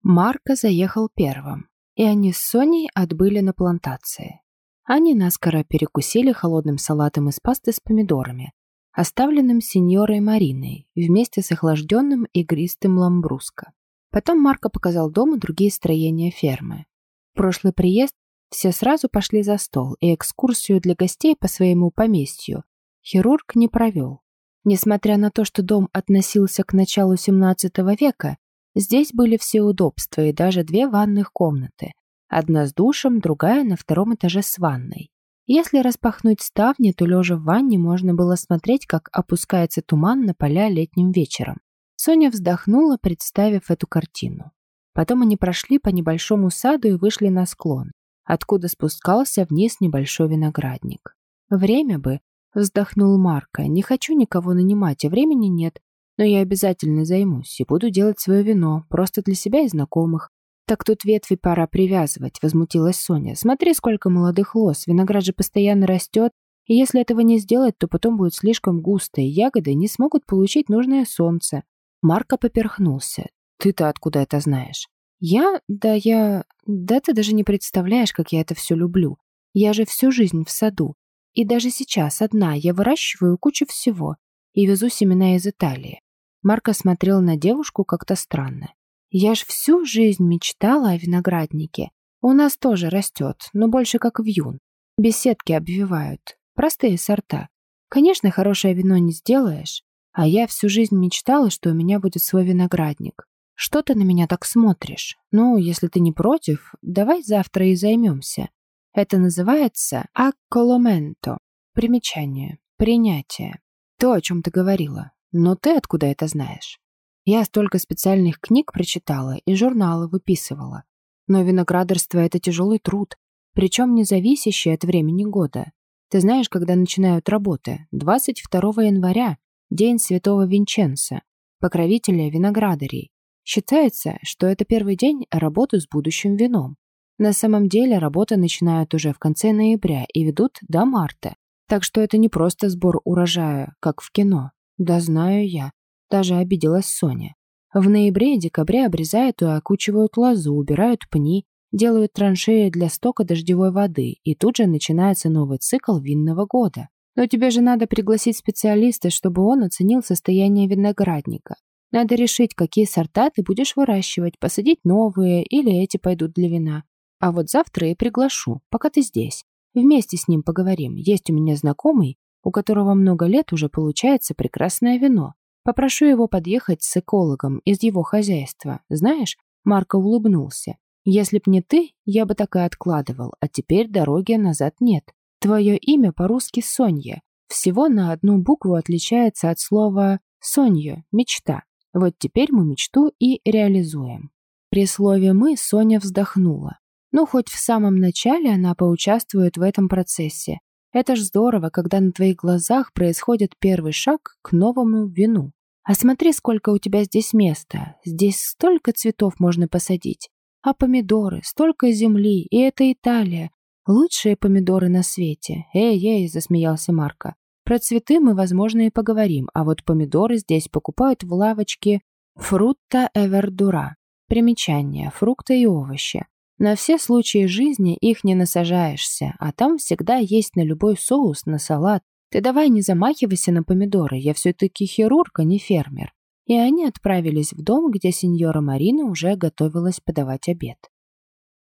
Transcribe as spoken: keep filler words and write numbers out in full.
Марко заехал первым, и они с Соней отбыли на плантации. Они наскоро перекусили холодным салатом из пасты с помидорами, оставленным сеньорой Мариной, вместе с охлажденным игристым ламбруско. Потом Марко показал дом и другие строения фермы. В прошлый приезд все сразу пошли за стол, и экскурсию для гостей по своему поместью хирург не провел. Несмотря на то, что дом относился к началу семнадцатого века, здесь были все удобства и даже две ванных комнаты. Одна с душем, другая на втором этаже с ванной. Если распахнуть ставни, то лежа в ванне можно было смотреть, как опускается туман на поля летним вечером. Соня вздохнула, представив эту картину. Потом они прошли по небольшому саду и вышли на склон, откуда спускался вниз небольшой виноградник. «Время бы», — вздохнул Марко, — «не хочу никого нанимать, а времени нет, но я обязательно займусь и буду делать свое вино, просто для себя и знакомых». «Так тут ветви пора привязывать», — возмутилась Соня. «Смотри, сколько молодых лоз, виноград же постоянно растет, и если этого не сделать, то потом будет слишком густо, и ягоды не смогут получить нужное солнце». Марко поперхнулся. «Ты-то откуда это знаешь?» «Я? Да я... Да ты даже не представляешь, как я это все люблю. Я же всю жизнь в саду. И даже сейчас одна я выращиваю кучу всего и везу семена из Италии». Марко смотрел на девушку как-то странно. «Я ж всю жизнь мечтала о винограднике. У нас тоже растет, но больше как вьюн. Беседки обвивают. Простые сорта. Конечно, хорошее вино не сделаешь. А я всю жизнь мечтала, что у меня будет свой виноградник. Что ты на меня так смотришь? Ну, если ты не против, давай завтра и займемся. Это называется акколоменто. Примечание. Принятие. То, о чем ты говорила. Но ты откуда это знаешь?» «Я столько специальных книг прочитала и журналы выписывала. Но виноградарство — это тяжелый труд, причем не зависящий от времени года. Ты знаешь, когда начинают работы? двадцать второго января, день Святого Винченца, покровителя виноградарей. Считается, что это первый день работы с будущим вином. На самом деле работы начинают уже в конце ноября и ведут до марта. Так что это не просто сбор урожая, как в кино. Да знаю я. Даже обиделась Соня. В ноябре и декабре обрезают и окучивают лозу, убирают пни, делают траншеи для стока дождевой воды, и тут же начинается новый цикл винного года. Но тебе же надо пригласить специалиста, чтобы он оценил состояние виноградника. Надо решить, какие сорта ты будешь выращивать, посадить новые или эти пойдут для вина. А вот завтра и приглашу, пока ты здесь. Вместе с ним поговорим. Есть у меня знакомый, у которого много лет уже получается прекрасное вино. Попрошу его подъехать с экологом из его хозяйства. Знаешь, Марко улыбнулся. Если б не ты, я бы так и откладывал, а теперь дороги назад нет. Твое имя по-русски Сонья. Всего на одну букву отличается от слова «Сонья» — мечта. Вот теперь мы мечту и реализуем. При слове «мы» Соня вздохнула. Ну, хоть в самом начале она поучаствует в этом процессе. Это ж здорово, когда на твоих глазах происходит первый шаг к новому вину. А смотри, сколько у тебя здесь места. Здесь столько цветов можно посадить. А помидоры, столько земли, и это Италия. Лучшие помидоры на свете. Эй-эй, засмеялся Марко. Про цветы мы, возможно, и поговорим, а вот помидоры здесь покупают в лавочке «Frutta e verdura». Примечание: фрукты и овощи. На все случаи жизни их не насажаешься, а там всегда есть на любой соус, на салат. Ты давай не замахивайся на помидоры, я все-таки хирург, а не фермер. И они отправились в дом, где сеньора Марина уже готовилась подавать обед.